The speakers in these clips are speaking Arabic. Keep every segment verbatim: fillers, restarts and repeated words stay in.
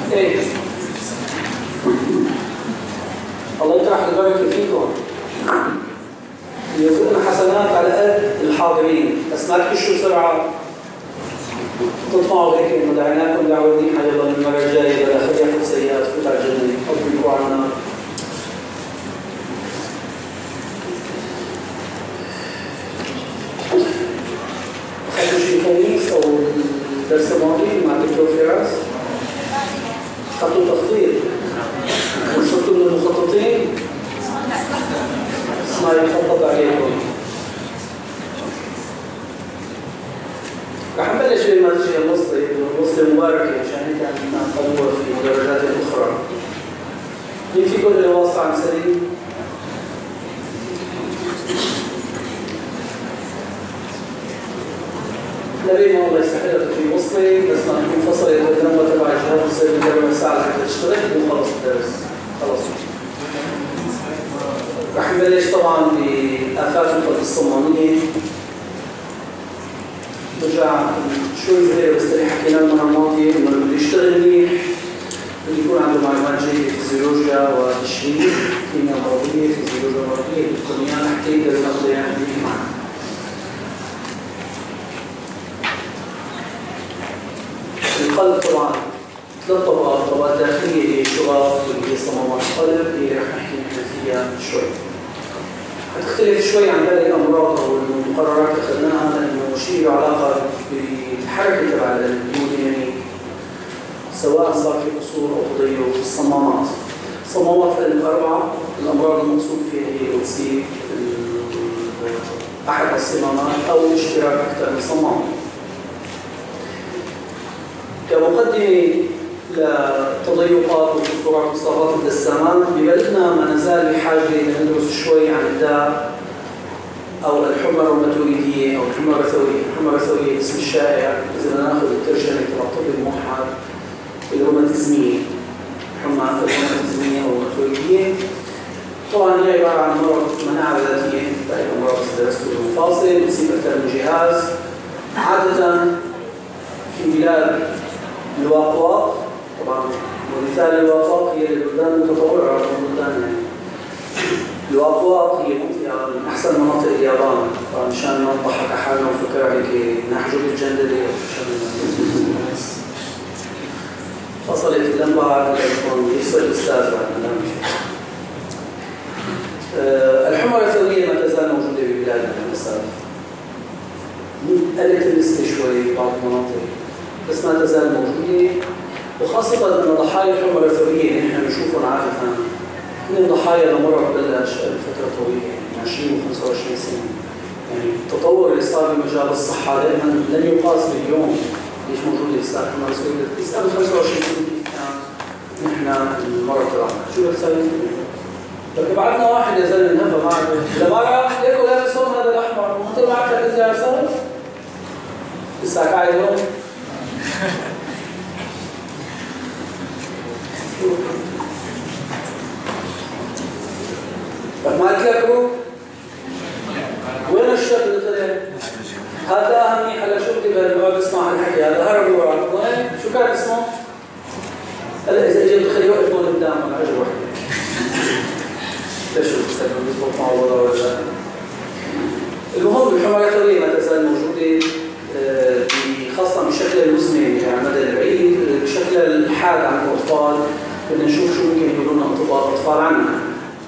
ايه الله يطرح البركة فيكم يرزقنا حسنات على قد الحاضرين بس ما تكشوا بسرعة تطمعوا هيك انه دعيناكم دعوة منيحة يلا من المرة الجاية بلا خلي ياخذ سيئات فوت على الجنة اطلقوا على النار. أخذتوا شيء خميس أو الدرس الماضي مع الدكتور فراس؟ أخذتوا تخطيط؟ وصلتوا من المخططين؟ ما يخطط عليكم. رح نبلش بالمنهجية المصري المصري مباركة عشان هيك عم نطور في مدرجات أخرى. مين فيكم اللي واصل عن سليم؟ نبي ما الله يستحيل في مصري بس ما نكون فصل التنمر تبع الجهاز وصير من ربع ساعة لحتى تشتغل وخلص الدرس. خلص. رح نبلش طبعا بآفات القلب الصمامية. نرجع شوي صغيرة بس اللي حكينا المرة الماضية إنه اللي بيشتغل منيح بده يكون عنده معلومات جيدة في فيزيولوجيا وتشريح، كيمياء مرضية، فيزيولوجيا مرضية، الكيمياء حتى يقدر ياخذ اياها منيح معنا. القلب طبعا ثلاث طبقات، طبقات داخلية هي الشغاف واللي هي صمامات القلب اللي رح نحكي نحن فيها شوي. حتختلف شوي عن باقي الأمراض أو المقررات اللي أخذناها لأنه شيء له علاقة بالحركة تبع اليوناني سواء صار في قصور أو تضيق في الصمامات. صمامات الأربعة الأمراض المقصود فيها هي أو سي أحد الصمامات أو اشتراك أكثر من صمام. كمقدمة لتضيقات وقصورات وإصابات الدسامات ببلدنا ما نزال بحاجة لندرس شوي عن الداء أو الحمى الروماتويدية أو الحمى الرثوية. الحمى الرثوية اسم الشائع إذا بدنا ناخذ الترجمة تبع الطب الموحد الروماتيزمية، الحمى الروماتيزمية أو الروماتويدية. طبعا هي عبارة عن مرض مناعة ذاتية زي أمراض درسته المفاصل بتصيب أكثر من جهاز. عادة في بلاد الواقواق طبعا ومثال الواقواق هي البلدان المتطورة على البلدان يعني. الواقواق هي منطقة من أحسن مناطق اليابان فمشان ما نضحك على حالنا ونفكر هيك نحجب الجندلة فصلت اللمبة على التليفون يفصل الأستاذ بعد ما نام شيء. أه الحمى الرثوية ما تزال موجودة ببلادنا للأسف. قلت النسبة شوي في بعض المناطق بس ما تزال موجودة وخاصة أن ضحايا الحمى الرثوية اللي نحن بنشوفهم عادة هن ضحايا لمرض بلش فترة طويلة يعني عشرين وخمسة وعشرين سنة. يعني التطور اللي صار بمجال الصحة دائما لن يقاس باليوم ليش موجودة الإسلام الحمى الرثوية بس قبل خمسة وعشرين سنة كان نحن المرض تبعنا شو بدك تسوي؟ بدك بعتنا واحد يا زلمة نهبة معك لمرة ليكوا لابس هون هذا الأحمر وأنت بعت لك أنت يا صار؟ لسه قاعد هون؟ طب ما تلاقوا وين الشاب اللي طلع؟ هذا أهم منيح هلا شو بدي بقعد اسمع الحكي هذا هرب ورا وين؟ شو كان اسمه؟ هلا إذا إجا بتخليه يوقف هون قدام على عجل وحده. ليش شو بتستخدم بيزبط معه ولا ولا؟ المهم الحمى الرثوية ما تزال موجودة خاصة بشكل المزمن على المدى البعيد، بشكل الحاد عن الأطفال بدنا نشوف شو ممكن يقولوا لنا أطباء الأطفال عنها.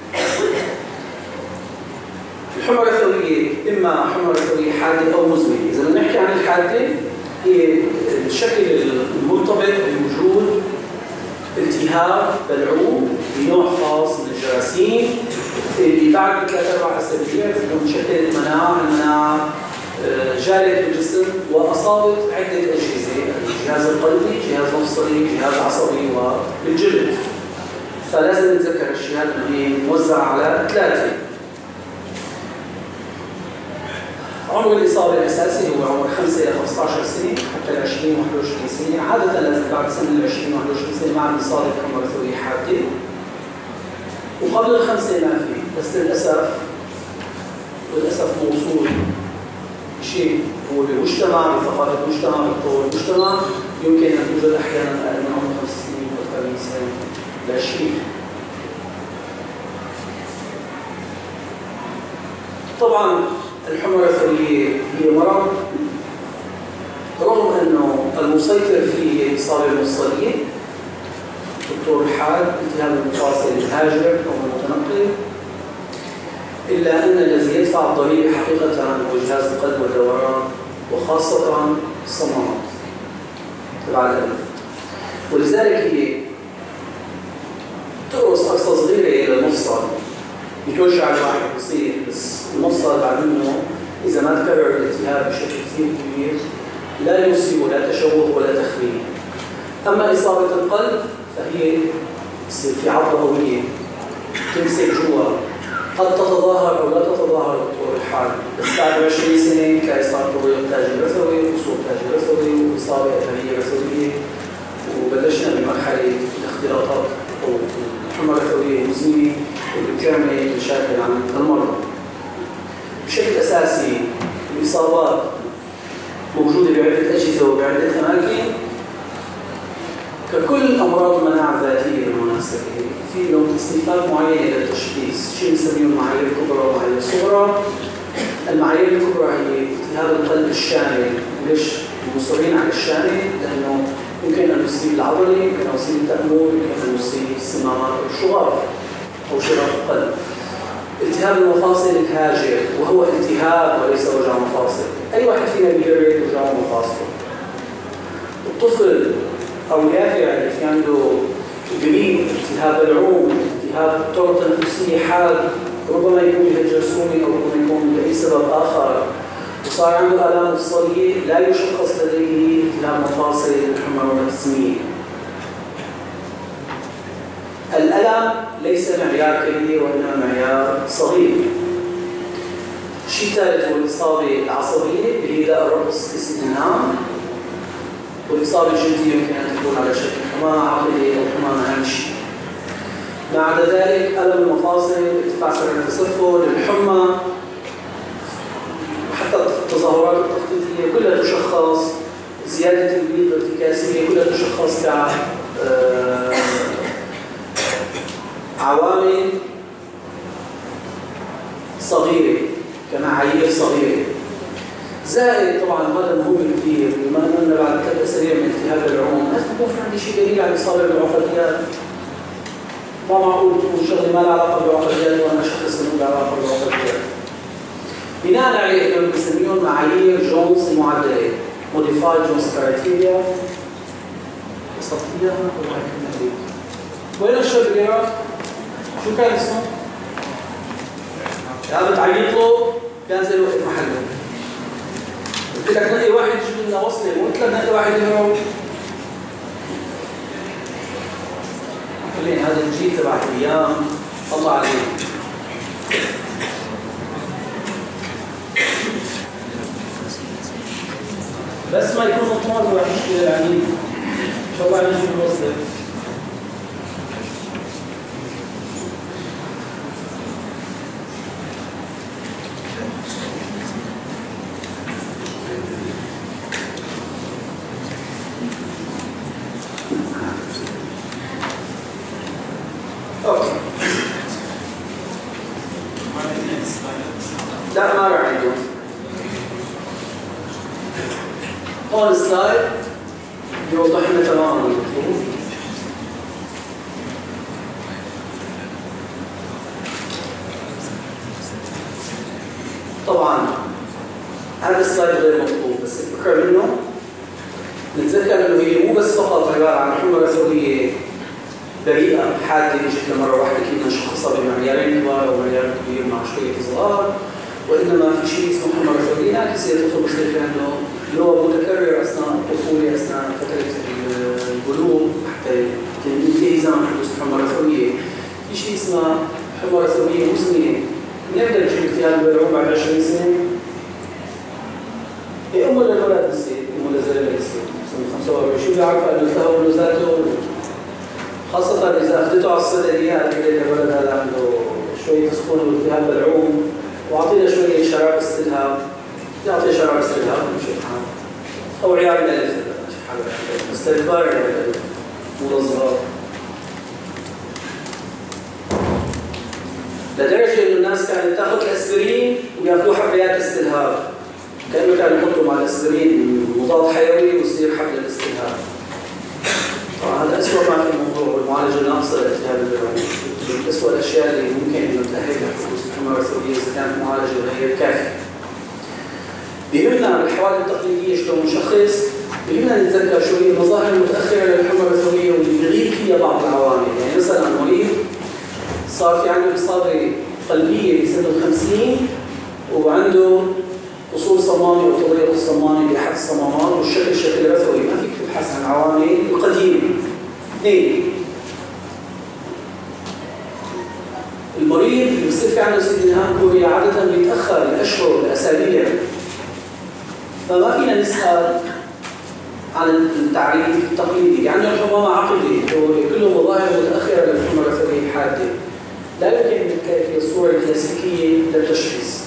الحمى الرثوية إما حمى رثوية حادة أو مزمنة. إذا بدنا نحكي عن الحادة هي الشكل المرتبط بوجود التهاب بلعوم بنوع خاص من الجراثيم اللي بعد ثلاث أربع أسابيع تكون شكلت مناعة المناعة جالت بالجسم وأصابت عدة أجهزة الجهاز القلبي، جهاز مفصلي، جهاز عصبي والجلد. فلازم نتذكر الشيء هذا انه موزع على ثلاثة. عمر الإصابة الأساسي هو عمر خمسة إلى خمسة عشر سنة حتى ال عشرين وواحد وعشرين سنة. عادة لازم بعد سن ال عشرين وواحد وعشرين سنة مع الإصابة حمى رثوية حادة. وقبل الخمسة ما في بس للأسف وللأسف موصول شيء هو بالمجتمع بثقافة المجتمع بتطور المجتمع يمكن أن توجد أحيانا أقل من عمر خمس سنين وأكثر من سنة العشرين. طبعا الحمى الرثوية هي مرض رغم أنه المسيطر فيه الإصابة المفصلية دكتور حاد التهاب المفاصل الهاجر أو المتنقل، إلا أن الذي يدفع الضريبة حقيقة هو جهاز القلب والدوران وخاصة الصمامات تبع القلب. ولذلك هي تقرص قرصة صغيرة إلى المفصل بتوجع الواحد بصير، بس المفصل بعد منه إذا ما تكرر الالتهاب بشكل كثير كبير لا يصيب لا تشوه ولا تخريب. أما إصابة القلب فهي تصير في عضلة قوية تمسك جوا، قد تتظاهر أو لا تتظاهر دكتور الحال، بس بعد عشرين سنة تلاقي صار تاج رثوي وصول تاج رثوي وإصابة أثرية رثوية، وبلشنا بمرحلة الاختلاطات أو الحمى الرثوية المزمنة اللي بتعمل مشاكل عند المرضى. بشكل أساسي الإصابات موجودة بعدة أجهزة وبعدة أماكن ككل أمراض المناعة الذاتية بالمناسبة، في لهم تصنيفات معينة للتشخيص، شيء نسميه المعايير الكبرى والمعايير الصغرى. المعايير الكبرى هي التهاب القلب الشامل، وليش مصرين على الشامل؟ لأنه يمكن أن يصيب العضلة، يمكن أن يصيب التأمل، يمكن أن يصيب الصمامات أو الشغاف أو شراف القلب. التهاب المفاصل الهاجر وهو التهاب وليس وجع مفاصل، أي واحد فينا بيجرب وجع مفاصله. الطفل أو اليافع اللي في عنده جريب، التهاب العوم، التهاب الطرق التنفسية حاد، ربما يكون بهالجرثومة أو ربما يكون لأي سبب آخر، وصار عنده آلام مفصلية لا يشخص لديه التهاب مفاصل الحمى الروماتيزمية. الألم ليس معيار كبير وإنما معيار صغير. الشيء الثالث هو الإصابة العصبية اللي هي داء الرقص الاستنهام، والإصابة الجلدية يمكن أن تكون على شكل حمى عقلي أو حمى هامشي. ما عدا ذلك ألم المفاصل، ارتفاع سرعة التصفر، الحمى، وحتى التظاهرات التخطيطية كلها تشخص، زيادة البيض الارتكاسية كلها تشخص ك عوامل صغيرة كمعايير صغيرة. زائد طبعا هذا مهم كثير، بما أننا بعد ثلاث أسابيع من التهاب العوم لازم يكون في عندي شيء دليل على الإصابة بالعقديات. ما معقول تكون شغلة ما لها علاقة بالعقديات وأنا شخص إنه له علاقة بالعقديات. بناء عليه كانوا بيسميهم معايير جونز المعدلة، موديفايد جونز كرايتيريا. وصلتيها ولا هيك؟ وين الشاب اللي راح؟ شو كان اسمه؟ يا بتعيط له كان زي الوقت محله. قلت لك نقي واحد يجيب لنا وصله، وقلت لك نقي واحد يروح. خليني هذا الجيل تبع الايام الله عليه. بس ما يكون مطمئن ولا مشكله العنيد. ان شاء الله يجيب الوصله. لا ما راح عنده. هون السلايد يوضح لنا تماما المطلوب. طبعا هذا السلايد غير مطلوب، بس الفكره منه نتذكر انه هي مو بس فقط عباره عن حمى رثويه بريئه حاده اجت لمره واحده كنا نشخصها بمعيارين كبار او معيار كبير مع شويه صغار، وانما في شيء اسمه حمى رثويه ناقصه الطفل بصير في عنده اللي هو متكرر اثناء الطفوله اثناء فتره البلوغ حتى ينتهي زمن حدوث الحمى الرثويه. في شيء اسمه حمى رثويه مزمنه، نقدر نجيب التهاب بالعوم بعد عشرين سنه. هي ام للولد بتصير، ام للزلمه بتصير سنه خمسة وأربعين، شو بيعرفها انه التهاب ذاته، خاصة إذا أخذته على الصيدليات اللي الولد هذا عنده شوية سخونة والتهاب بالعوم وأعطينا شوية شراب استلهاب، يعطي شراب استلهاب ويمشي الحال. أو عيال الألف، بس الكبار يعني مو الصغار. لدرجة إنه الناس كانت تاخذ الأسبرين وياخذوا حبيات استلهاب، كأنه كانوا يحطوا مع الأسبرين مضاد حيوي ويصير حب للاستلهاب. طبعا هذا أسوأ ما في الموضوع، والمعالجة الناقصة لالتهاب البلعوم من أسوأ الأشياء اللي ممكن إنه تأهل لحدوث الحمى الرثوية إذا كانت معالجة غير كافية. بيهمنا بالحوادث التقليدية شلون نشخص، بيهمنا نتذكر شو هي المظاهر المتأخرة للحمى الرثوية واللي بيغيب فيها بعض العوامل، يعني مثلا مريض صار في عنده إصابة قلبية بسن الخمسين وعنده وصول صمامي أو تضيق الصمامي بأحد الصمامات والشكل شكل رثوي، ما فيك تبحث عن العوامل القديمة. اثنين، المريض اللي بصير في عنده سيد انهاء كوري عادة بيتأخر لأشهر لأسابيع، فما فينا نسأل عن التعريف التقليدي، يعني الحمامة عقدي كله مظاهر متأخرة للحمى الرثوية الحادة، لا يمكن في الصورة الكلاسيكية للتشخيص.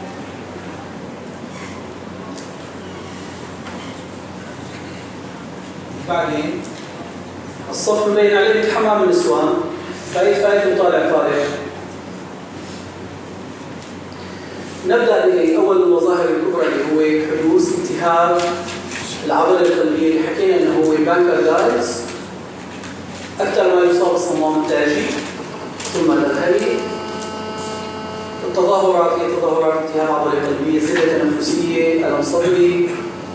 بعدين الصف مبين عليه حمام النسوان، فايت فايت وطالع طالع. نبدأ بأول المظاهر الكبرى اللي هو حدوث التهاب العضلة القلبية اللي حكينا انه هو بانكردايتس، أكثر ما يصاب الصمام التاجي ثم الأذهبي. التظاهرات هي تظاهرات التهاب عضلة قلبية، زلة تنفسية، ألم صدري.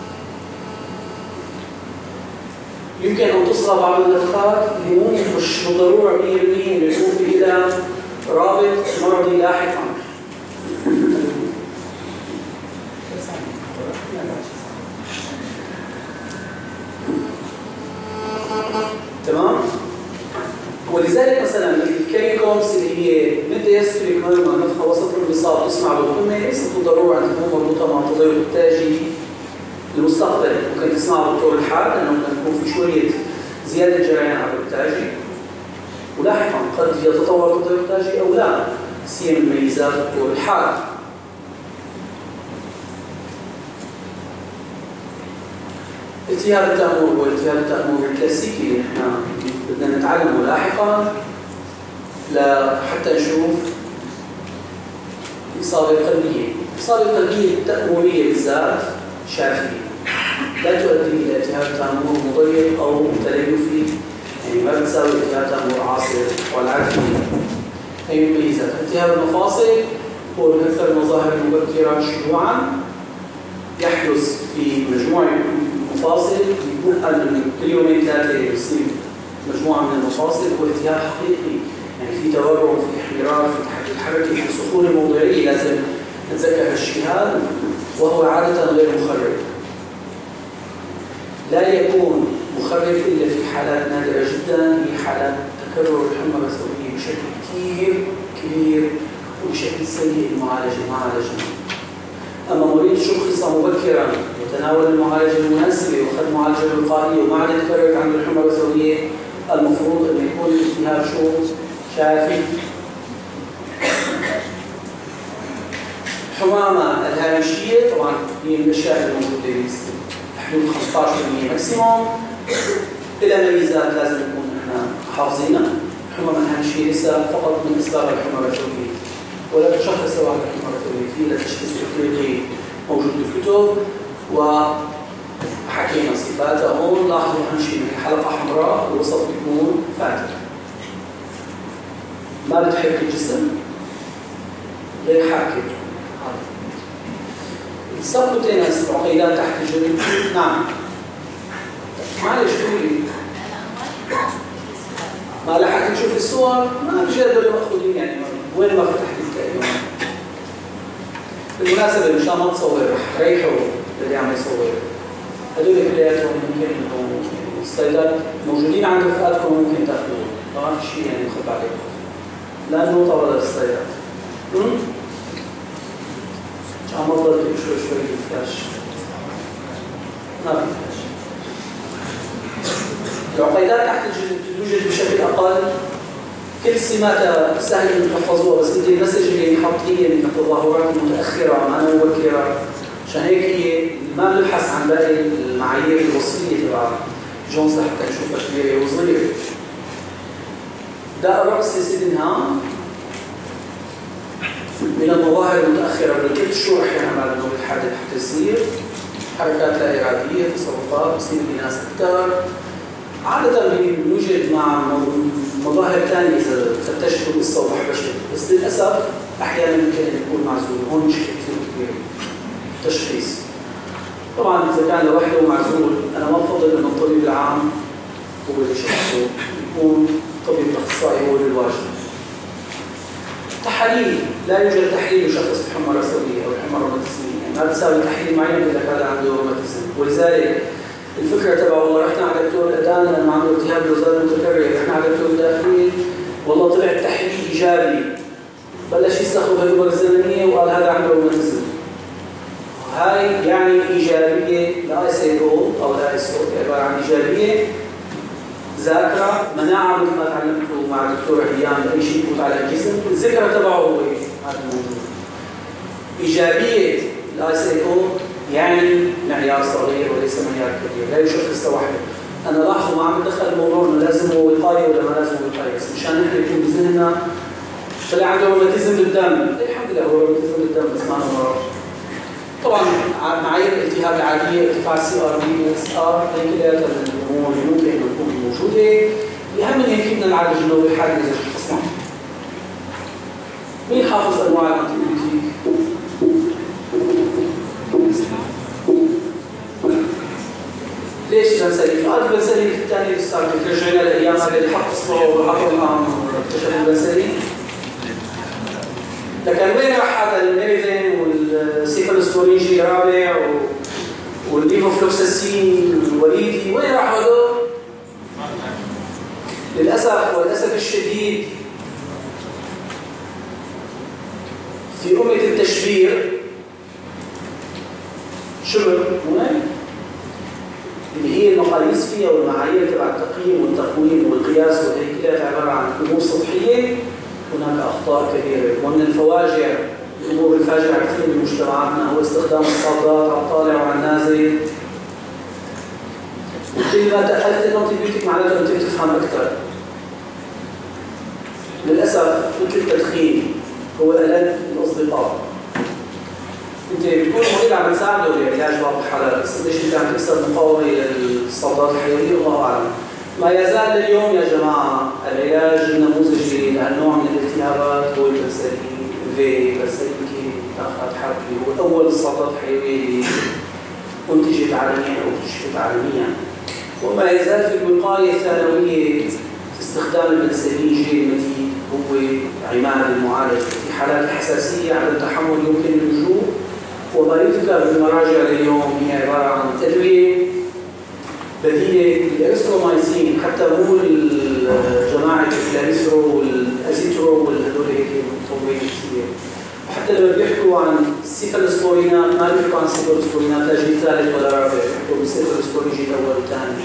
يمكن أن تصغى بعض النفخات اللي ممكن مش بالضرورة مية بالمية إنه يكون في إلى رابط مرضي لاحقا. تمام؟ ولذلك مثلا الكيريكومس اللي هي ميديستريك نورما نفخه وسط الانبساط تسمع بالقمه ليست بالضروره ان تكون مربوطه مع التضيق التاجي المستقبلي، ممكن تسمع بالطول الحاد لانه ممكن يكون في شويه زياده جريان عبر التاجي، ولاحقا قد يتطور التضيق التاجي او لا، سيما من ميزات الطول الحاد. التهاب التأمور هو التهاب التأمور الكلاسيكي اللي احنا بدنا نتعلمه لاحقا لحتى نشوف الإصابة القلبية. الإصابة القلبية التأمورية بالذات شافية، لا تؤدي إلى التهاب تأمور مضيق أو تليفي، يعني ما بتساوي التهاب تأمور عاصر والعكس. هي مميزات. التهاب المفاصل هو من أكثر المظاهر المبكرة شيوعا، يحدث في مجموعة مفاصل يتنقل من كل يومين ثلاثة يصير مجموعة من المفاصل، هو التهاب حقيقي، يعني في تورم، في احمرار، في الحركة، في سخونة موضعية، لازم نتذكر هالشيء هذا، وهو عادة غير مخرب. لا يكون مخرب إلا في حالات نادرة جدا، هي حالات تكرر الحمى الرثوية بشكل كثير كبير وبشكل سيء المعالجة ما عالجنا. أما مريض شخص مبكرا وتناول المعالجة المناسبة وأخذ معالجة وقائية وما عاد يتكرر عنده الحمى الرثوية، المفروض أن يكون الالتهاب شو شافي. الحمامة الهامشية طبعا هي من الأشياء الموجودة بحدود خمسة عشر بالمئة ماكسيموم، إلى ميزات لازم نكون احنا حافظينها. الحمامة الهامشية ليس فقط من أسباب الحمى الرثوية، ولا تشخص واحد الحمى الرثوية، في لها تشخيص إفريقي موجود بالكتب وحكينا صفاتها هون. لاحظوا أهم شيء من حلقة حمراء الوسط بيكون فاتح، ما بتحرك الجسم، غير حاكي. السبكوتينس عقيدات تحت الجلد. نعم معلش قولي، ما لحقت تشوف الصور، ما بجي هذول مأخوذين يعني وين ما فتحت الكلمة. بالمناسبة مشان ما تصور ريحوا اللي عم يصور، هذول كلياتهم ممكن انه السلايدات موجودين عند رفقاتكم ممكن تاخذوهم، فما في شيء يعني نخبى عليكم لانه طول السلايدات. عم أفضل شوي شوي بالفلاش، ما في فلاش. العقيدات تحت الجلد توجد بشكل أقل، كل سماتها سهل أن تحفظوها، بس بدي المسج اللي ينحط هي من التظاهرات المتأخرة ما مبكرة، عشان هيك هي ما بنبحث عن باقي المعايير الوصفية تبع جونز لحتى نشوفها كبيرة وصغيرة. داء الرأس يا سيدي انهام، من المظاهر المتأخرة بالكل شهور أحيانا بعد النوبة الحادة حتى تصير حركات لا إرادية، تصرفات، بصير بناس أكثر. عادة بيوجد مع مظاهر ثانية إذا فتشتوا القصة وحبشتوا، بس للأسف أحيانا يمكن أن يكون معزول، هون مشكلة كثير كبيرة. تشخيص. طبعا إذا كان لوحده معزول، أنا ما بفضل أن الطبيب العام هو اللي يشخصه، يكون طبيب أخصائي هو اللي الواجب. تحاليل، لا يوجد تحليل يشخص الحمى الرئوية أو الحمى الروماتيزمية، يعني ما بتساوي تحليل معين إذا كان عنده روماتيزم، ولذلك الفكرة تبع والله رحنا على دكتور الأذان لأنه عنده التهاب الوزن متكرر، رحنا على دكتور الداخلي والله طلع التحليل إيجابي، بلش يستخدم هالدول الزمنية وقال هذا عنده روماتيزم. هاي يعني إيجابية لا اس اي او أو لا اس او عبارة عن إيجابية ذاكرة مناعة مثل ما تعلمتوا مع الدكتور هيام أي شيء يفوت على الجسم، الذكرى تبعه هو هذا الموضوع. إيجابية لا اس اي او يعني معيار صغير وليس معيار كبير، لا يشخص لوحده. أنا لاحظوا ما عم بدخل الموضوع إنه لازم هو وقاية ولا ما لازم وقاية، بس مشان نحن يكون بذهننا طلع عنده روماتيزم بالدم، الحمد لله هو روماتيزم بالدم بس ما له مرض. طبعا معايير الالتهاب العادية ارتفاع السي ار بي والاس ار هي كلها الأمور اللي ممكن أن تكون موجودة، الأهم من هيك بدنا نعالج النوبة الحادة إذا شخصنا. مين حافظ أنواع الأنتيبيوتيك؟ ليش البنسلين؟ فقط البنسلين الثاني اللي صار بترجعنا لأيام هذه اللي حط إصبعه وحط الحام واكتشف البنسلين. لكن وين راح هذا الميريفين والسيفالوسبورينجي الرابع والليفوفلوكساسين الوريدي وين راح هذول؟ للأسف وللأسف الشديد في أمة التشبير شبر هناك اللي هي المقاييس فيها والمعايير تبع التقييم والتقويم والقياس والهيكلات عبارة عن أمور سطحية، هناك أخطاء كبيرة. ومن الفواجع الأمور الفاجعة كثير بمجتمعاتنا هو استخدام الصادات على الطالع وعلى النازل. وكل ما تقلت الأنتيبيوتيك معناته أنت بتفهم أكثر. للأسف مثل التدخين هو ألد الأصدقاء. أنت بتكون مريض عم تساعده بعلاج بعض الحالات، بس قديش أنت عم تكسر مقاومة للصادات الحيوية الله أعلم. ما يزال اليوم يا جماعة العلاج النموذجي لهالنوع من الالتهابات هو البنسلين في بنسلين كي تاخذ حركي هو أول الصادات الحيوية اللي أنتجت عالميا أو اكتشفت عالميا. وما يزال في الوقاية الثانوية استخدام البنسلين جيل مديد هو عماد المعالجة في حالات الحساسية على التحمل يمكن اللجوء. وما يذكر بالمراجع اليوم هي عبارة عن أدوية بديلة الإريثرومايسين، حتى مو جماعة الكلاريسرو والأزيترو والهدول هيك مطولين كثير. وحتى لما بيحكوا عن السيفالوسبورينات ما بيحكوا عن السيفالوسبورينات لا جيل ثالث ولا رابع، بيحكوا بالسيفالوسبورين جيل أول وثاني.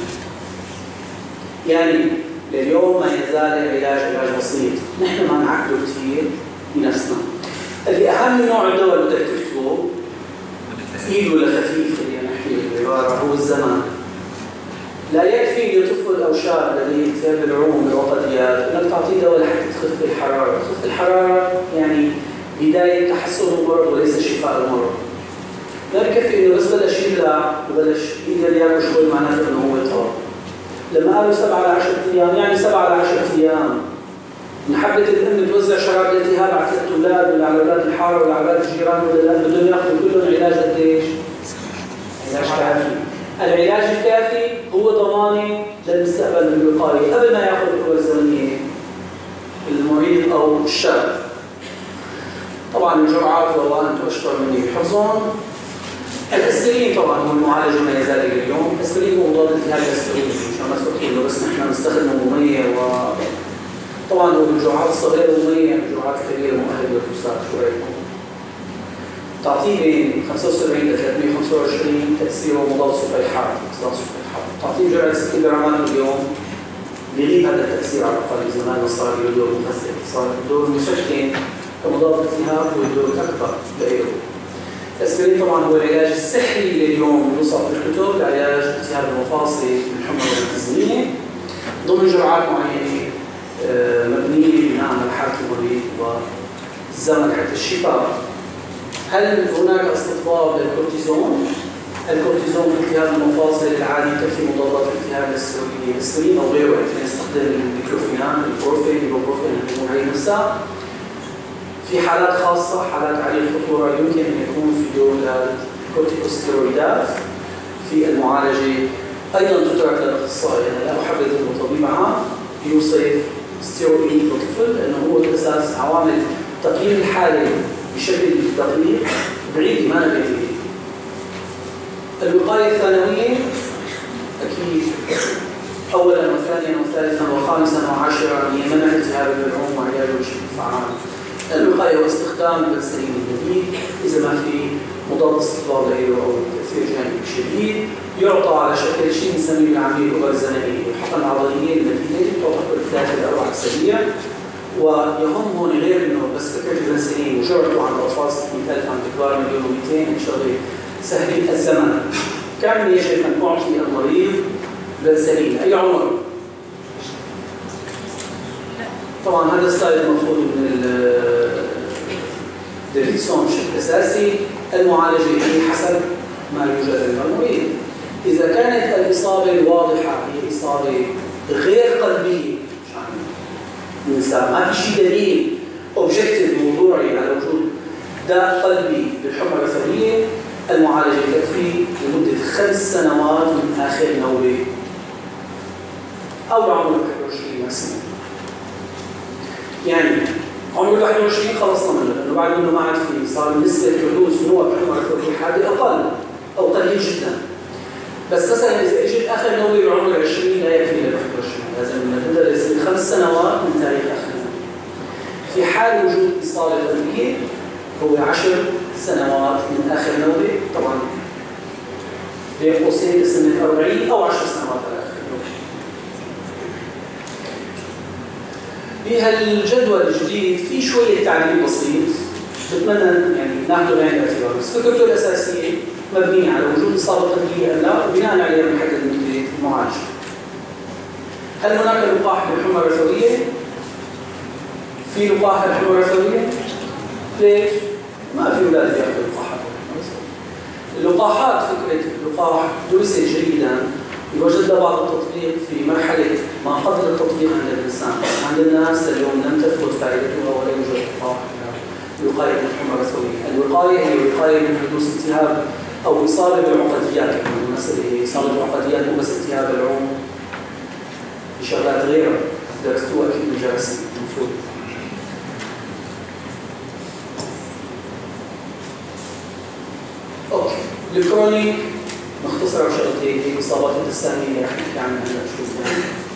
يعني لليوم ما يزال العلاج علاج بسيط، نحن ما نعقده كثير بنفسنا. اللي أهم نوع الدواء اللي بدك تكتبه ثقيل ولا خفيف خلينا نحكي بالعبارة هو الزمن. لا يكفي لطفل أو شاب الذي التهاب العروق الوقتيات أنك تعطيه دواء لحتى تخف الحرارة، تخف الحرارة يعني بداية تحسن المرض وليس شفاء المرض. لا يكفي إنه بس بلش يبلع وبلش يقدر ياكل شوي معناته إنه هو طاب. لما قالوا سبعة لعشرة أيام يعني سبعة لعشرة أيام. إن حبت الأم توزع شراب الالتهاب على ثلاث أولاد ولا على أولاد الحارة ولا على أولاد الجيران ولا لا بدهم ياخذوا كلهم علاج قديش؟ علاج كافي. العلاج الكافي هو ضماني للمستقبل من الوقاية قبل ما ياخذ القوة الزمنية المريض أو الشاب. طبعا الجرعات والله أنتم أشطر مني بحفظهم. الأسبرين طبعا هو المعالج ما يزال إلى اليوم، الأسبرين هو مضاد التهاب الأسبرين مشان ما تفكروا بس نحن نستخدمه ممية و طبعا هو الجرعات الصغيرة ممية، الجرعات الكبيرة مؤهلة للفحوصات شو رأيكم؟ تعطيه بين خمسة وسبعين إلى ثلاثمئة وخمسة وعشرين تأثيره مضاد صفيحات، مضاد صفيحات، تعطيه جرعة ستين جرامات اليوم بيغيب هذا التأثير على الأقل زمان ما صار له دور مخفف، صار دور مسكن كمضاد التهاب هو الدور الأكبر لإله. الأسبرين طبعا هو العلاج السحري لليوم يوصف بالكتب لعلاج التهاب المفاصل بالحمى الروماتيزمية ضمن جرعات معينة مبنية بناء على حالة المريض الزمن حتى الشفاء. هل هناك استطباب للكورتيزون؟ الكورتيزون في التهاب المفاصل العادي كفي مضادات الالتهاب الاسبرين او غيره، يعني نستخدم الديكلوفينان، البروفين، البروفين اللي يكون عليه نفسه. في حالات خاصة، حالات عالية الخطورة، يمكن أن يكون في دور الكورتيكوستيرويدات في المعالجة. أيضا تترك للأخصائي، أنا لا أحبذ الطبيب عام يوصف ستيرويد للطفل لأنه هو الأساس. عوامل تقييم الحالة بشكل دقيق بعيد ما نبي. الوقاية الثانوية أكيد أولا وثانيا وثالثا وخامسا وعاشرا هي منع التهاب البلعوم وعلاجه بشكل فعال. الوقاية هو استخدام البنسلين الجديد إذا ما في مضاد استطباب له أو تأثير جانبي شديد، يعطى على شكل شيء نسميه بالعملية اللغة الزنقية، حقن عضلية النتيجة تعطى كل ثلاثة إلى أربع أسابيع. ويهم هون غير إنه بس فكرة البنسلين وجرعته عند الأطفال ستمية ألف عند كبار مليون ومئتين شغلة سهلة الزمن. كم يجب أن أعطي المريض بنسلين؟ أي عمر؟ طبعا هذا ستايل المفروض من الدريسون بشكل اساسي. المعالجه هي حسب ما يوجد عند المريض. اذا كانت الاصابه الواضحه هي اصابه غير قلبيه النساء، ما في شيء دليل اوبجكتيف موضوعي على وجود داء قلبي بالحمى الرثويه، المعالجه تكفي لمده خمس سنوات من اخر نوبه او عمر واحد وعشرين ماكسيموم. يعني عمر واحد وعشرين خلصنا منه، لانه بعد منه ما عاد في، صار نسبه حدوث نوع حمى رثويه حاده اقل او قليل جدا. بس مثلا اذا اجت اخر نوبه بعمر عشرين لا يكفي ل واحد وعشرين، لازم ندرس خمس سنوات من تاريخ اخر نوبه. في حال وجود اصابه قلبيه هو عشر سنوات من اخر نوبه، طبعا بين قوسين سنه أربعين او عشر سنوات على اخر نوبه. بهالجدول الجديد في شويه تعديل بسيط بتمنى يعني ناخذه بعين الاعتبار، بس فكرته الاساسيه مبنيه على وجود اصابه قلبيه ام لا، وبناء عليها بنحدد مده المعالجه. هل هناك لقاح بالحمى الرثويه؟ في لقاح بالحمى الرثويه؟ ليش؟ ما في اولاد ياخذوا لقاحات. اللقاحات فكره لقاح درست جيدا يوجد له بعض التطبيق في مرحله ما قبل التطبيق عند الانسان، عند الناس اليوم لم تثبت فائدتها ولا يوجد لقاح للوقايه من الحمى الرثويه. الوقايه هي وقايه من حدوث التهاب او اصابه بالعقديات، يعني المساله هي اصابه بالعقديات مو بس التهاب العروق، في شغلات غيرها درستوها اكيد بالجراثيم المفروض. اوكي، الكرونيك نختصر على شغلتين، هي الاصابات الدساميه اللي رح نحكي عنها هلا شوي.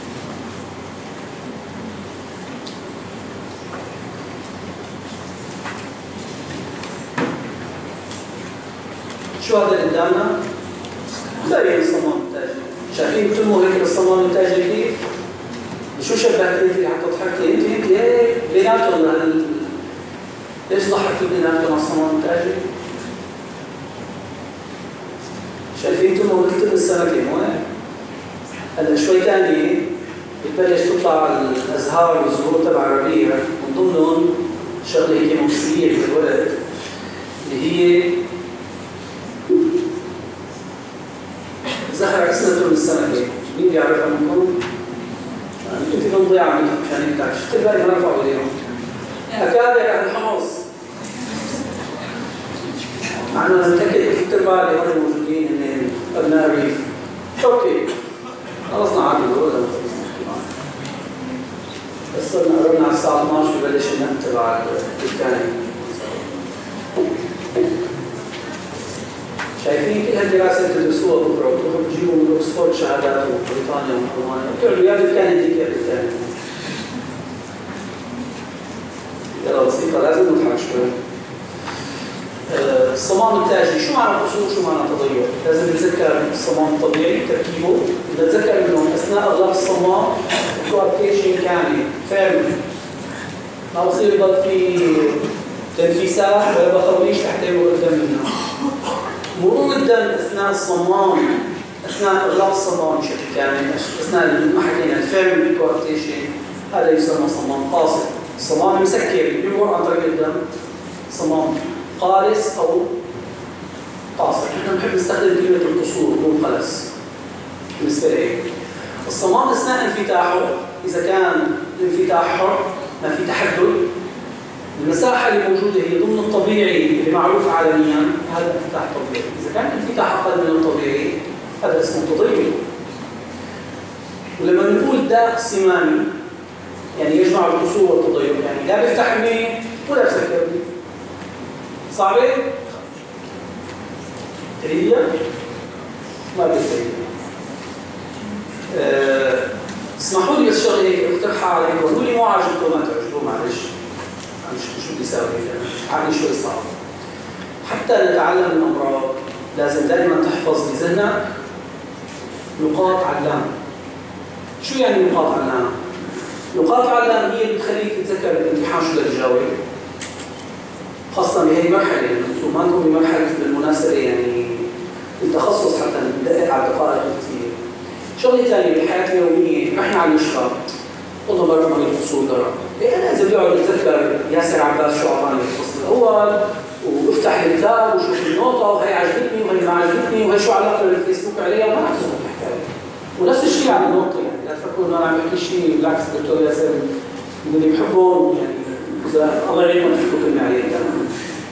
شو هذا اللي قدامنا؟ زي الصمام التاجي، شايفين بتموا هيك الصمام التاجي كيف؟ شو شبهت انت اللي حتى ضحكتي؟ انت انت هيك بيناتهم هال ليش ضحكتوا بيناتهم على الصمام التاجي؟ شايفين تموا مثل السمكه مو هيك؟ هلا شوي ثاني بتبلش تطلع الازهار والزهور تبع الربيع، من ضمنهم شغله هيك ممثليه بالولد اللي هي زهر اسمها من السمكه، مين بيعرفها منكم؟ انت كنت ضيعه منها مشان هيك تعرف، شفت بالي ما رفعوا اليوم. اكابر الحمص. مع انه متاكد ثلاث ارباع اللي هون موجودين هن ابناء الريف. اوكي. خلصنا عادي ولا بس صرنا قربنا على الساعه اثنعش ببلش النقل تبع الثاني. شايفين كل هالدراسات اللي تدرسوها بكره وتروحوا تجيبوا من اوكسفورد شهادات وبريطانيا والمانيا، بتقعدوا يا بالكان هذيك يا بالكان. يلا بسيطه لازم نضحك شوي. الصمام التاجي، شو معنى قصور شو معنى تضيع؟ لازم نتذكر الصمام الطبيعي تركيبه، نتذكر انه اثناء اغلاق الصمام الكوابتيشن كامل فيرم، ما بصير يضل في تنفيسات ولا بخويش لحتى يمرق الدم منها. مرور الدم اثناء الصمام، اثناء اغلاق الصمام بشكل كامل، اثناء ما حكينا الفيرم الكوابتيشن، هذا يسمى صمام قاصر. الصمام المسكر بيمر عن طريق الدم صمام قارس أو قاصر. نحن بنحب نستخدم كلمة القصور دون قلس بالنسبة لي. الصمام أثناء انفتاحه إذا كان الانفتاح حر ما في تحدد، المساحة اللي موجودة هي ضمن الطبيعي اللي معروف عالميا، هذا انفتاح طبيعي. إذا كان الانفتاح أقل من الطبيعي هذا اسمه تضيق. ولما بنقول داء سماني يعني يجمع القصور والتضيق، يعني لا بيفتحني ولا بسكرني. صعبة؟ تريديا؟ ما بيستريديا. أه اسمحوا لي بس شغله هيك اقترحها عليكم، قولوا لي مو عاجبكم ما تعجبوا معلش. مش شو بدي اسوي انا؟ عقلي شوي صعب. حتى نتعلم الامراض لازم دائما تحفظ بذهنك نقاط علام. شو يعني نقاط علام؟ نقاط علام هي اللي بتخليك تتذكر الامتحان شو بدك تجاوب. خاصة بهي المرحلة، يعني انتم ما انتم بمرحلة بالمناسبة يعني التخصص حتى ندقق على الدقائق كثير. شغلة ثانية بالحياة اليومية، احنا على المشفى والله مرة ما الفصول درا. إيه أنا إذا بقعد أتذكر ياسر عباس شو أعطاني الفصل الأول وافتح الكتاب وشوف النوطة وهي عجبتني وهي ما عجبتني وهي شو علاقة بالفيسبوك عليها، ما أحسن الحكاية. ونفس الشيء عن النوطة، يعني لا تفكروا إنه أنا عم بحكي شيء، بالعكس الدكتور ياسر من اللي بحبهم، يعني إذا الله يعينهم تحكوا كلمة عليه كمان.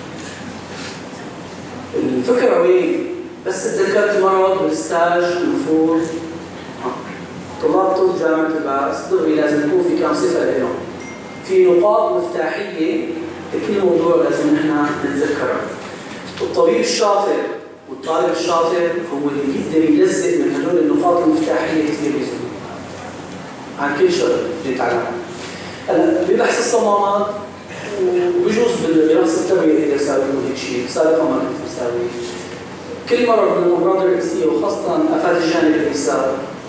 الفكرة وين؟ بس تذكرت مرض بالستاج المفروض طلاب طب جامعة الباس دغري لازم يكون في كم صفة لهم. في نقاط مفتاحية لكل موضوع لازم نحن نتذكرها. الطبيب الشاطر والطالب الشاطر هو اللي بيقدر يلزق من هدول النقاط المفتاحية كثير بيزن عن كل شغل بيتعلمها. هلا ببحث الصمامات وبجوز بدراسة التربية إذا ساوي هيك شيء، سابقا ما كنت بساوي. كل مرض من الأمراض الرئيسية وخاصة آفات الجانب الإنساني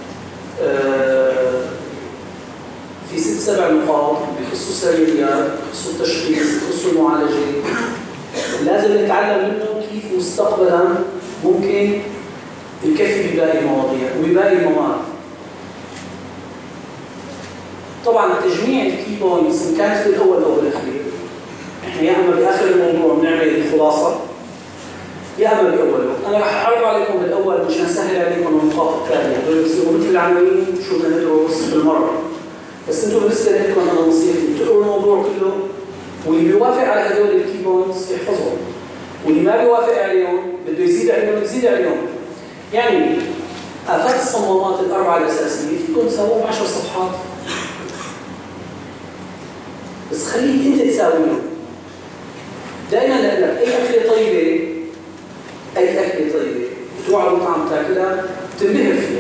في ست سبع نقاط بخصوص السريريات، بخصوص التشخيص، بخصوص المعالجة، لازم نتعلم منه كيف مستقبلا ممكن يكفي بباقي المواضيع وبباقي المواد. طبعا تجميع الكي بوينتس ان كانت بالاول او بالاخير، احنا يا اما باخر الموضوع بنعمل الخلاصه يا اما باوله. انا رح اعرض عليكم بالاول مشان اسهل عليكم النقاط الثانيه، هدول بصيروا مثل العناوين شو بدنا ندرس بالمره. بس انتم بالنسبه لكم انا نصيحتي تقروا الموضوع كله، واللي بيوافق على هدول الكي بوينتس يحفظهم، واللي ما بيوافق عليهم بده يزيد عليهم يزيد عليهم. يعني آفات الصمامات الاربعه الاساسيه فيكم تساووهم عشر صفحات، بس خليك انت تساويهم. دائما لك اي اكله طيبه اي اكله طيبه بتروح على المطعم تاكلها بتنبهر فيها،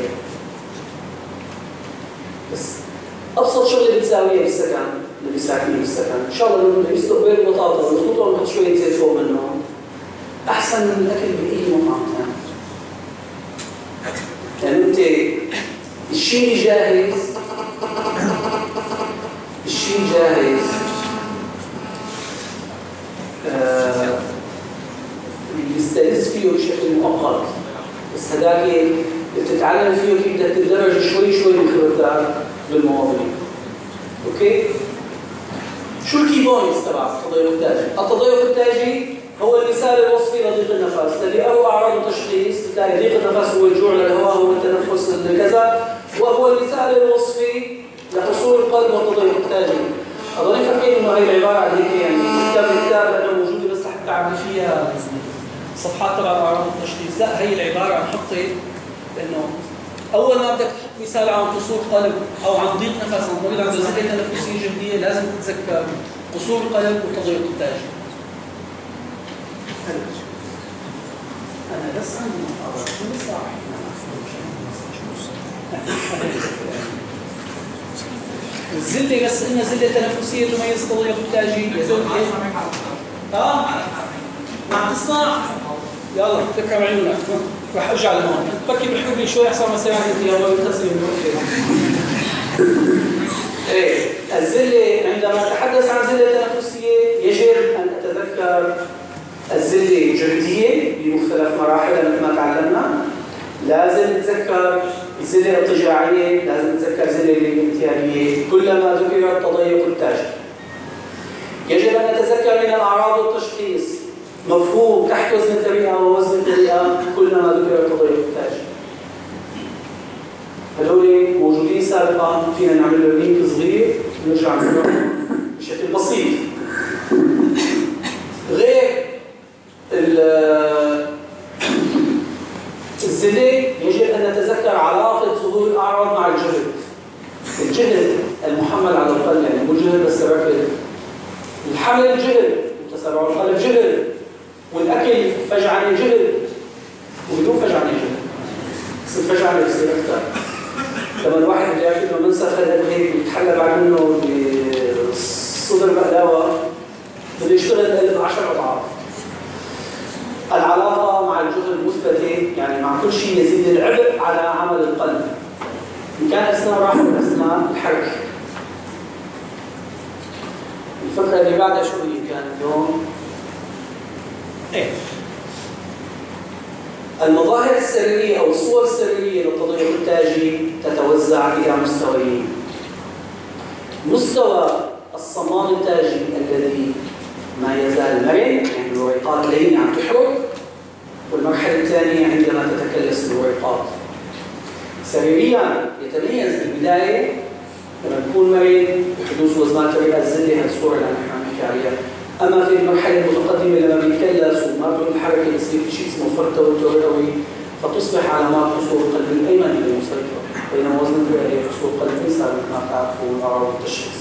بس ابسط شغله بتساويها بالسكن اللي ساكنين بالسكن ان شاء الله انه يستقبل بطاطا ونخلطها ونحط شويه زيت فوق منهم احسن من الاكل باي مطعم ثاني. يعني انت الشيء جاهز الشيء جاهز آه يستانس فيه بشكل مؤقت، بس هذاك بتتعلم فيه كيف بدك تتدرج شوي شوي بخبرتك بالمواضيع. اوكي؟ شو الكي بوينتس تبع التضيق التاجي؟ التضيق التاجي هو المثال الوصفي لضيق النفس، الذي له اعراض وتشخيص، تلاقي ضيق النفس هو الجوع للهواء هو التنفس لكذا، وهو المثال الوصفي لحصول القلب والتضيق التاجي. اظن فاكرين انه هي العباره عن هيك يعني كتاب الكتاب لانه موجوده بس لحتى اعمل فيها صفحات تبع اعراض التشخيص، لا هي العباره عن حطي انه اول ما بدك تحط مثال عن قصور قلب او عن ضيق نفس عن مريض عنده زكاه تنفسيه جلديه لازم تتذكر قصور القلب والتضيق التاجي. انا بس عندي محاضره شو الساعه؟ الزله بس قلنا زله تنفسيه تميز التضيق التاجي. اه ما تسمع يلا تكرم عيونك رح ارجع لهون بكي بالحبي شوي احسن ما ساعد انت يا ولد تغسلي من ايه الزله عندما اتحدث عن زله تنفسيه يجب ان اتذكر الزله الجلديه بمختلف مراحلها مثل ما تعلمنا، لازم نتذكر الزله الارتجاعيه، لازم نتذكر الزله الالتهابيه، كلما ذكر التضيق التاجي. يجب أن نتذكر من الأعراض والتشخيص مفهوم تحت وزن التريئة ووزن التريئة كلما ذكر التضيق التاجي. هذول موجودين سابقا، فينا نعمل له لينك صغير نرجع نقرأ بشكل بسيط. غير الزلة يجب أن نتذكر علاقة ظهور الأعراض مع الجهد. الجهد المحمل على القلب، يعني مو جهد بس ركض. الحمل الجهد وتسارع القلب جهد، والأكل فجعة جهد، وبدون فجعة جهد بس الفجعة بيصير أكثر. لما الواحد بده ياكل له منسف هذا هيك بيتحلى بعد منه بصدر بقلاوة بده يشتغل القلب عشر أضعاف. العلاقة مع الجهد مثبتة، يعني مع كل شيء يزيد العبء على عمل القلب. إن كان أثناء راحة أثناء الحركة. الفكرة اللي بعدها شو هي كانت اليوم؟ إيه؟ المظاهر السريرية أو الصور السريرية للتضيق التاجي تتوزع إلى مستويين. مستوى الصمام التاجي الذي ما يزال مرن، يعني الوريقات لين عم تحرك، والمرحلة الثانية عندما تتكلس الوريقات. سريريا يتميز بالبداية لما يكون مرن بحدوث وزنات الرئة الزلة، هذه الصورة اللي نحن عم نحكي عليها. أما في المرحلة المتقدمة لما بيتكلس وما بيكون الحركة يصير في شيء اسمه فرط توتر رئوي، فتصبح علامات قصور القلب الأيمن هي المسيطرة، بينما وزن الرئة هي قصور القلب الأيسر مثل ما تعرفوا أعراض التشخيص.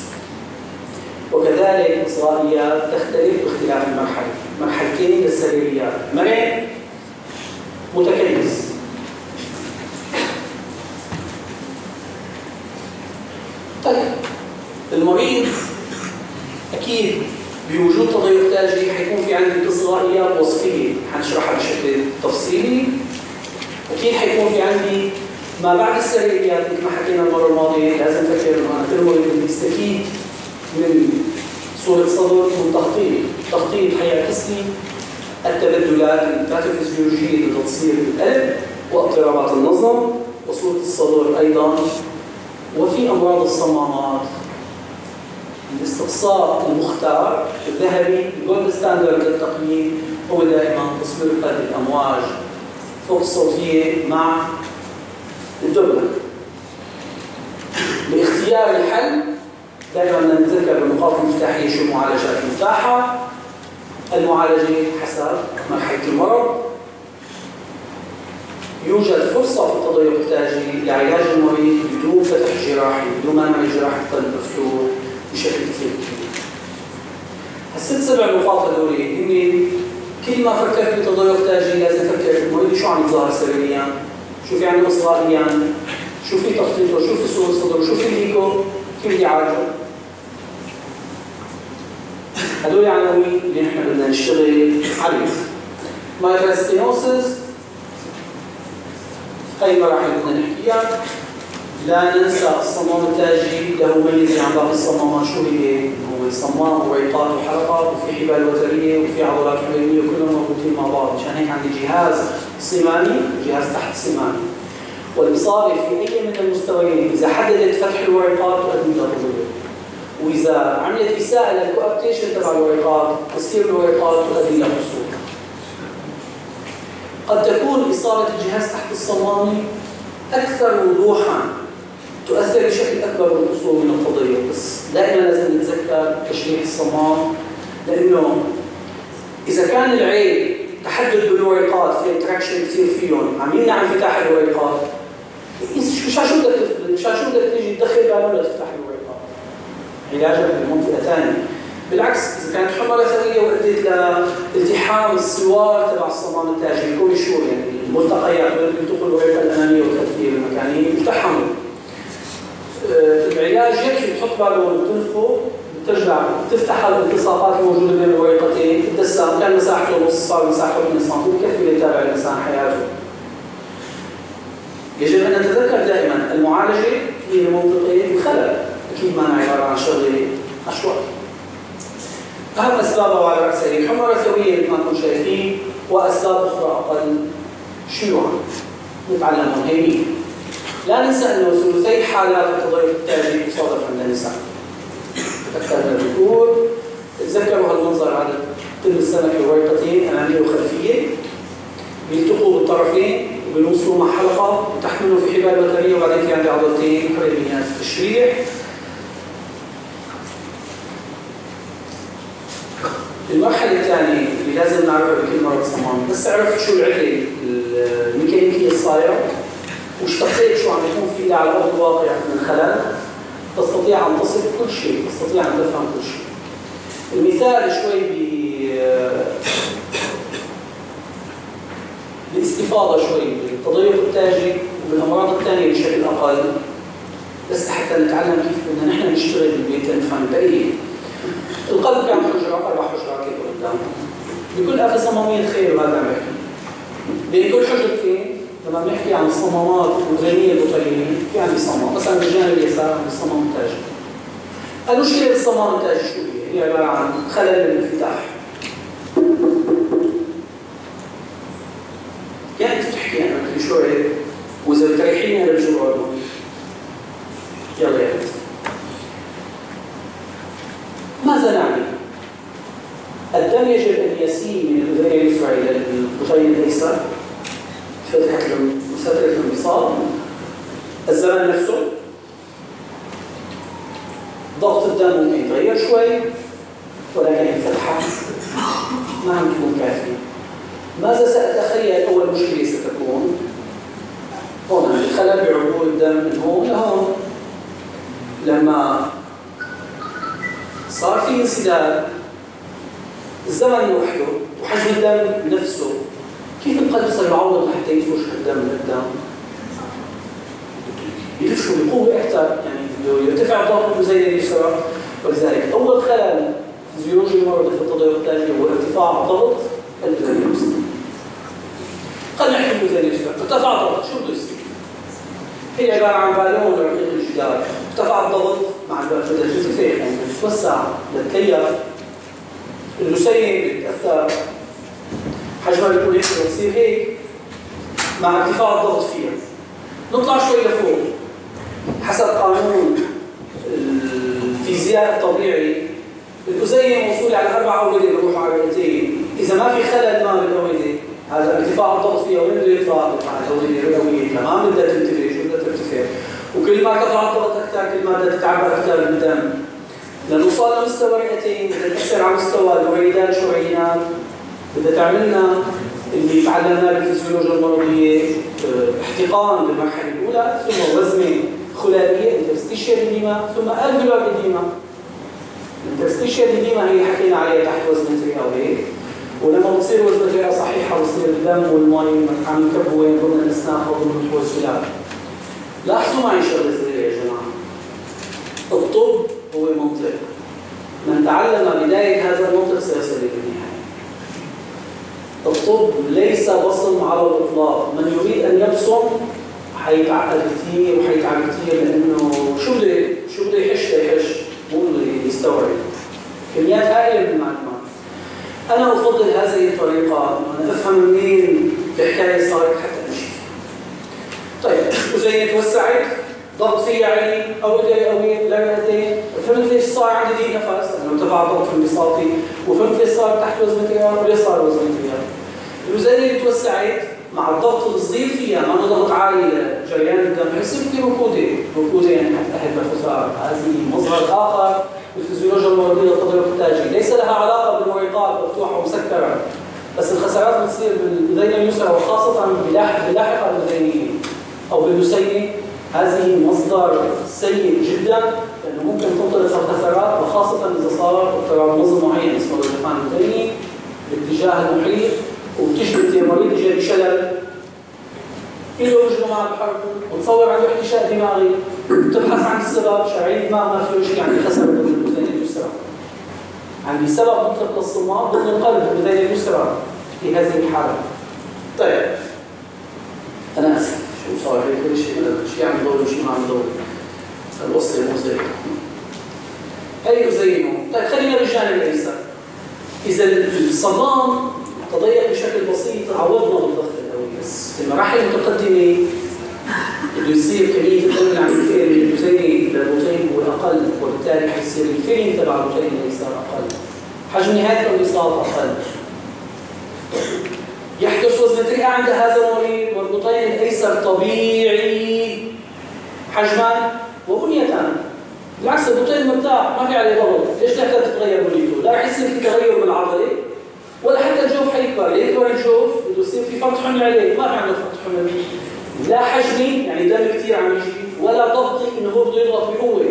وكذلك الإصراريات تختلف باختلاف المرحلة. مرحلتين للسريريات، مرن متكلس. طيب المريض أكيد بوجود تضيق تاجي حيكون في عندي إصراريات وصفية حنشرحها بشكل تفصيلي. أكيد حيكون في عندي ما بعد السريريات مثل ما حكينا المرة الماضية. لازم نفكر إنه أنا كل مريض بدي استفيد من صورة صدر من تخطيط. التخطيط حيعكس لي التبدلات الباثوفيزيولوجية اللي تصير بالقلب واضطرابات النظم وصورة الصدر أيضا. وفي أمراض الصمامات الاستقصاء المختار الذهبي الجولد ستاندرد للتقييم هو دائما تصوير قلب الأمواج فوق الصوتية مع الدبلة. لاختيار الحل دائما نتذكر بالنقاط المفتاحية شو المعالجات المتاحة. المعالجة حسب مرحلة المرض. يوجد فرصة في التضيق التاجي لعلاج المريض بدون فتح جراحي، بدون ما نعمل جراحة قلب مفتوح بشكل كثير كبير. الست سبع نقاط هذول هن كل ما فكرت بتضيق تاجي لازم افكر المريض شو عم يتظاهر سريريا، شو في عنده اصراريا، شو في تخطيطه، شو في صورة صدر، شو في ليكو، كيف بدي اعالجه. هذول عناوين اللي نحن بدنا نشتغل عليه. مايترال ستينوسيس هي مراحل بدنا نحكيها. لا ننسى الصمام التاجي له ميزة عن باقي الصمامات. شو هي؟ هو صمام وريقات وحلقات وفي حبال وترية وفي عضلات حليمية وكلهم مربوطين مع بعض. مشان هيك عندي جهاز صمامي وجهاز تحت صمامي. والإصابة في أي من المستويين إذا حددت فتح الوريقات تؤدي إلى تضيق، وإذا عملت إساءة للكوابتيشن تبع الوريقات تسكير الوريقات تؤدي إلى قصور. قد تكون إصابة الجهاز تحت الصمامي أكثر وضوحاً، تؤثر بشكل أكبر بالقصور من التضيق. بس دائما لازم نتذكر تشريح الصمام، لأنه إذا كان العين تحدد بالوريقات في انتراكشن كثير فيهم عم يمنع انفتاح الوريقات، مش شو بدك مش شو بدك تيجي تدخل بالون لتفتح الوريقات. علاجها بمنطقة ثانية. بالعكس إذا كانت حمرة ثرية وأدت لالتحام السوار تبع الصمام التاجي يكون شو يعني الملتقيات اللي تدخل الوريقة الأمامية والخلفية المكانية يلتحموا. العلاج يكفي تحط بالون وتنفخه ترجع تفتح الالتصاقات الموجوده بين الوريقتين. الدسام كان مساحته نص صار مساحته اثنين سنتيمتر بكفي ليتابع الانسان حياته. يجب ان نتذكر دائما المعالجه هي منطقيه بخلل، اكيد ما عباره عن شغله عشوائيه. اهم اسبابها على راس الحمى الرثويه مثل ما انتم شايفين، واسباب اخرى اقل شيوعا نتعلمهم هينين. لا ننسى انه ثلثي حالات التضيق التاجي تصادف عند النساء. تذكرنا الذكور، تذكروا السمكة وريقتين أمامية وخلفية بيلتقوا بالطرفين وبيوصلوا مع حلقة وتحملوا في حبال وترية، وبعدين في عندي عضلتين قريبين التشريح. المرحلة الثانية اللي لازم نعرفها بكل مرض صمام، بس عرفت شو العقلة الميكانيكية الصايرة واشتقيت شو عم يكون في على أرض الواقع من خلال، تستطيع أن تصف كل شيء، تستطيع أن تفهم كل شيء. المثال شوي ب باستفاضة شوي بالتضيق التاجي وبالأمراض الثانية بشكل أقل، بس حتى نتعلم كيف بدنا نحن نشتغل بالبيت نفهم البقية. القلب كم حجرة؟ أربع حجرات كيف قدام. بكل آفة صمامية تخيلوا هذا عم بحكي. بين كل حجرتين لما بنحكي عن الصمامات الأذنية البطينية في عندي صمام، مثلا بالجانب اليسار عندي الصمام التاجي. المشكلة بالصمام التاجي شو هي؟ هي عبارة عن خلل بالانفتاح. يعني أنت بتحكي أنا بدي شو هيك، وإذا بتريحيني أنا بجوع عضوي. يلا يا بنت. ماذا نعني؟ الدم يجب أن يسيل من الأذن اليسرى إلى البطين الأيسر فترة الانبساط، الزمن نفسه، ضغط الدم ممكن يتغير شوي ولكن الفتحة ما عم تكون كافية. ماذا سأتخيل أول مشكلة ستكون؟ هون عندي خلل بعبور الدم من هون لهون. لما صار في انسداد الزمن لوحده وحجم الدم نفسه، كيف القلب سيعوض حتى يدفش الدم للدم؟ يدفشه بقوة أكثر، يعني يرتفع الضغط زي اليسرى. ولذلك أول خلل فيزيولوجي المرض في التضيق التاجي هو ارتفاع ضغط الأذن اليسرى. قد نحكي بالأذن اليسرى، ارتفع الضغط، شو بده يصير؟ هي عبارة عن بالون رقيق الجدار، ارتفع الضغط مع الوقت بدها ترتفع يعني تتوسع لتكيف، اللثيين بتتأثر، حجمها بيكون هيك بتصير هيك مع ارتفاع الضغط فيها. نطلع شوي لفوق حسب قانون الفيزياء الطبيعي، الأذين موصولة على أربع أوردة بيروحوا على الرئتين، إذا ما في خلل ما بالأوردة هذا ارتفاع الضغط فيها وين بده يطلع؟ على الأوردة الرئوية، تمام بدها تنتفخ بدها ترتفع، وكل ما ارتفع الضغط أكثر كل ما بدها تتعبى أكثر بالدم. لنوصل لمستوى الرئتين بدها تأثر على مستوى الوريدات شريانات، بدها تعملنا اللي تعلمناه بالفسيولوجيا المرضية احتقان بالمرحلة الأولى، ثم وزمة خلالية interstitial edema، ثم alveolar edema. interstitial edema هي حكينا عليها تحت وزنة الرئوية، ولما بتصير وزنة الرئة صحيحة بصير الدم والمي عم يكبوا وين ضمن الأسنان وضمن التوسلات. لاحظوا معي شغلة صغيرة يا جماعة. الطب هو منطق. من تعلم بداية هذا المنطق سيصل إلى النهاية. الطب ليس بصم على الإطلاق، من يريد أن يبصم حيتعقد كثير وحيتعب كثير، لأنه شو بده شو بده يحش يحش مو بده يستوعب كميات هائلة من المعلومات. أنا أفضل هذه الطريقة إنه أنا أفهم منين الحكاية صارت حتى أمشي. طيب وزي توسعت ضغط فيها عيني أو إيدي قوية لرئتين، فهمت ليش صار عندي ضيق نفس؟ لأنه ارتفع الضغط انبساطي، وفهمت ليش صار تحت وزنة الرئة وليش صار وزنة الرئة. الوزنية توسعت مع الضغط الصغير فيها، ما ضغط عالي لجريان الدم، يصير في ركودة، ركودة يعني تحت الخسارة. هذه مظهر آخر بالفيزيولوجيا المرضية للتضيق التاجي، ليس لها علاقة بالمعيقات مفتوحة ومسكرة، بس الخسارات بتصير بالأذين اليسرى وخاصة بلاحق بلاحقة الأذينية أو باللثيين. هذه مصدر سيء جدا لأنه ممكن تنطلق الخسارات، وخاصة إذا صار اضطراب نظم معين اسمه الدفان الأذيني باتجاه المحيط، وبتجبد المريض يجي بشلل إله رجله ما عم بحركه، وتصور عنده احتشاء دماغي، وتبحث عن السبب، شرايين الدماغ ما فيه شيء، عندي خسر بالأذين اليسرى. عندي سبب مطلق للصمام ضمن القلب بالأذين اليسرى في هذه الحالة. طيب أنا آسف، شو صار هيك كل شيء شيء عم يدور وشيء ما عم يدور. الوصلة مو زي هي زينه. طيب خلينا بالجانب الأيسر. إذا الصمام تضيق بشكل بسيط عوضنا بالضغط القوي، بس في المراحل المتقدمة بده يصير كمية الدم اللي عم ينتقل من الأذين للبطين هو أقل، وبالتالي حيصير الفيلم تبع البطين الأيسر أقل، حجم نهاية الانبساط أقل، الأوزمترية عند هذا المريض والبطين الأيسر طبيعي حجما وبنية. بالعكس البطين مرتاح ما في عليه ضغط، ليش تحتاج تتغير بنيته؟ لا رح يصير في تغير بالعضلة ولا حتى الجوف حيكبر، يكبر الجوف بده يصير في فرط حمل عليه، ما في عنده فرط حمل. لا حجمي يعني دم كثير عم يجي، ولا ضغطي انه هو بده يضغط بقوة.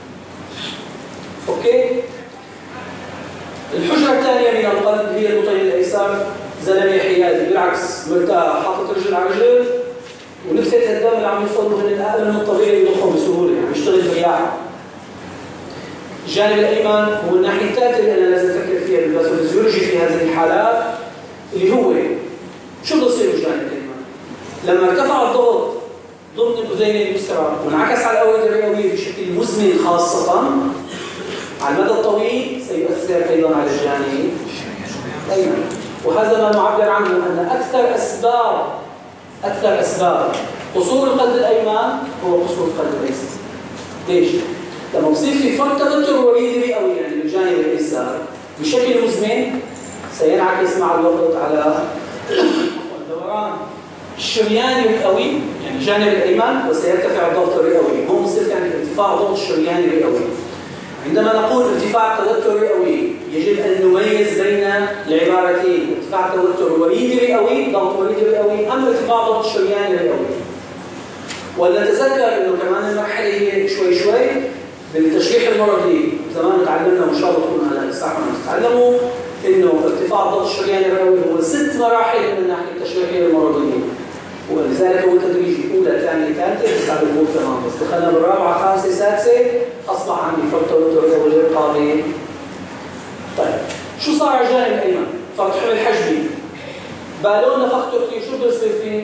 اوكي؟ الحجرة الثانية من القلب هي البطين الأيسر، زلمة حيادي بالعكس مرتاح، حاطط رجل على رجل ونفسه الدم اللي عم يوصل من الأقل من الطبيعي يضخه بسهولة، يعني يشتغل برياحة. الجانب الأيمن هو الناحية الثالثة اللي أنا لازم أفكر فيها بالباثوفيزيولوجي في هذه الحالات، اللي هو شو بده يصير بالجانب الأيمن؟ لما ارتفع الضغط ضمن الأذين اليسرى وانعكس على الأوعية الرئوية بشكل مزمن خاصة على المدى الطويل سيؤثر أيضا على الجانب الأيمن. وهذا ما نعبر عنه أن أكثر أسباب أكثر أسباب قصور القلب الأيمن هو قصور القلب الأيسر. ليش؟ لما يصير في فرط توتر وريدي رئوي يعني بالجانب الأيسر بشكل مزمن سينعكس مع الوقت على دوران الشريان الرئوي يعني الجانب الأيمن وسيرتفع الضغط الرئوي. هون بصير يعني ارتفاع ضغط الشريان الرئوي. عندما نقول ارتفاع التوتر الرئوي يجب أن نميز بين العبارتين، ارتفاع التوتر وريدي رئوي، ضغط وريدي رئوي، أم ارتفاع ضغط الشريان الرئوي. ولنتذكر أنه كمان المرحلة هي شوي شوي بالتشريح المرضي، زمان تعلمنا وإن شاء الله تكونوا هلا لساكم تتعلموا أنه ارتفاع ضغط الشريان الرئوي هو ست مراحل من الناحية التشريحية المرضية، ولذلك هو تدريجي أولى ثانية ثالثة بس على الأمور تمام، بس دخلنا بالرابعة خامسة سادسة أصبح عندي فرط توتر رئوي قابل. طيب شو صار على الجانب الأيمن؟ فرط حمل حجمي، بالون نفخته كثير، شو بده يصير فيه؟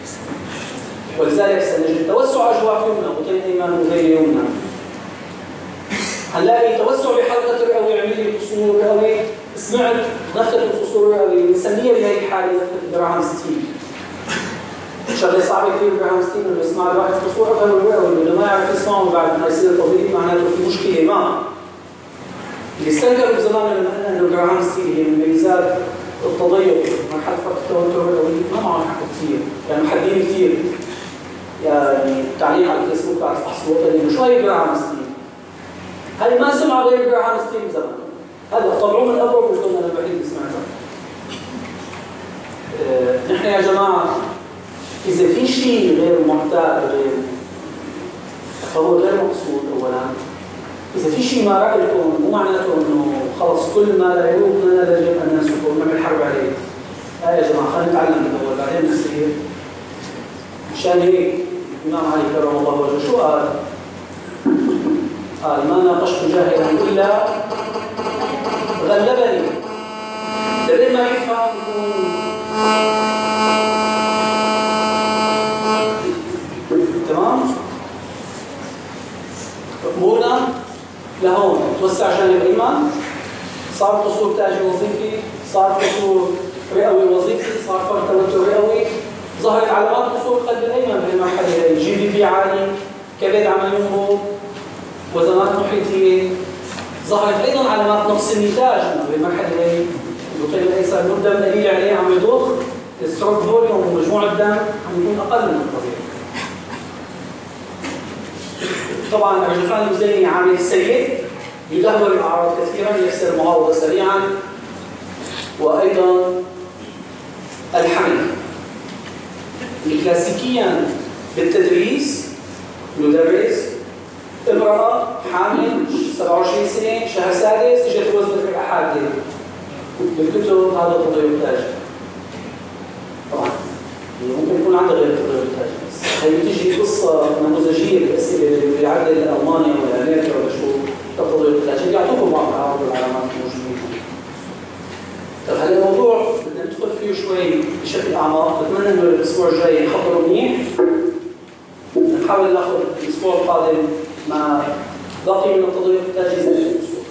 ولذلك سنجد توسع أجواف يمنى، بطين أيمن وغير يمنى. هنلاقي توسع بحلقة الرئوي يعمل لي قصور رئوي، سمعت نفخة القصور الرئوي بنسميها بهي الحالة نفخة جراهام ستين. شغله صعبه كثير جراهام ستين انه يسمع الواحد قصور رئوي وانه ما يعرف يسمعه بعد ما يصير طبيب معناته في مشكله ما. اللي استنكروا بزمان لما قلنا انه جراهام ستين هي من ميزات التضيق مرحله فرط التوتر الرئوي ما معهم حق كثير، يعني محدين كثير يعني تعليق على الفيسبوك بعد فحص الوطني انه شو هي جراهام ستين؟ هاي ما سمع غير جراهام ستين بزمان. هذا طلعوه من الابواب وقلت انا الوحيد اللي سمعته. أه نحن يا جماعه اذا في شيء غير معتاد غير فهو غير مقصود اولا. اذا في شيء ما رايكم مو معناته انه خلص كل ما لا يروق لنا يجب ان نسلكه ونعمل حرب عليه. لا يا جماعه خلينا نتعلم الاول بعدين نصير. مشان هيك الامام علي كرم الله وجهه شو قال؟ قال ما ناقشت جاهلا الا غلبني. لبين ما يفهم تمام؟ امورنا لهون توسع جانب الايمن، صار قصور تاجي وظيفي، صار قصور رئوي وظيفي، صار فرط توتر رئوي، ظهرت علامات قصور القلب الايمن بهالمرحله هي، جي بي بي عالي، كبد عم ينبض، وزنات محيطيه، ظهرت ايضا علامات نقص النتاج بهالمرحله هي، البطين الايسر الدم قليل عليه عم يضخ، الستروك فوليوم ومجموع الدم عم يكون اقل من الطبيعي. طبعا الرجفان الوزيني عامل سيء يدهور الاعراض كثيرا، يكسر المعاوضه سريعا، وايضا الحمل. كلاسيكيا بالتدريس ندرس امراه حامل سبعة وعشرين سنه شهر سادس اجت وزنت الاحادي بالكتب هذا التضييق التاجي. طبعا ممكن يكون عندها غير التضييق التاجي، بس هي بتيجي قصه نموذجيه بالاسئله اللي بيعدل المانيا ولا امريكا ولا شو التضييق التاجي بيعطوكم بعض الاعراض والعلامات الموجودين. طيب هلا الموضوع بدنا ندخل فيه شوي بشكل اعمق، بتمنى انه الاسبوع الجاي نحضره منيح. نحاول ناخذ الاسبوع القادم ما بقي من التضييق التاجي زي الاسبوع.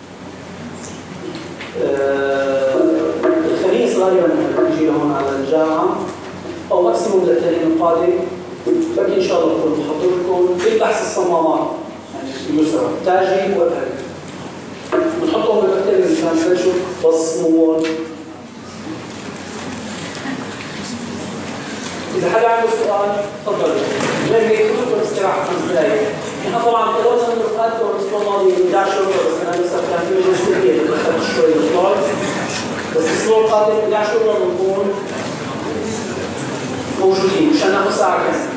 آه الخميس غالبا نجي لهون على الجامعه او ماكسيموم للترم القادم، لكن ان شاء الله نكون بحضر لكم في بحث الصمامات يعني اليسرى التاجي والقلب. بنحطهم بالمكتبه مشان نشوف بصمون إذا حدا عنده سؤال تفضل. غير هيك نطلب استراحة خمس دقايق. نحن طبعا قدرنا نقدم الأسبوع الماضي إحدى عشر بس أنا لسه كان في مجلس كبير دخلت شوي بالطول. بس الأسبوع القادم إحدى عشر بنكون موجودين مشان ناخذ ساعة كاملة.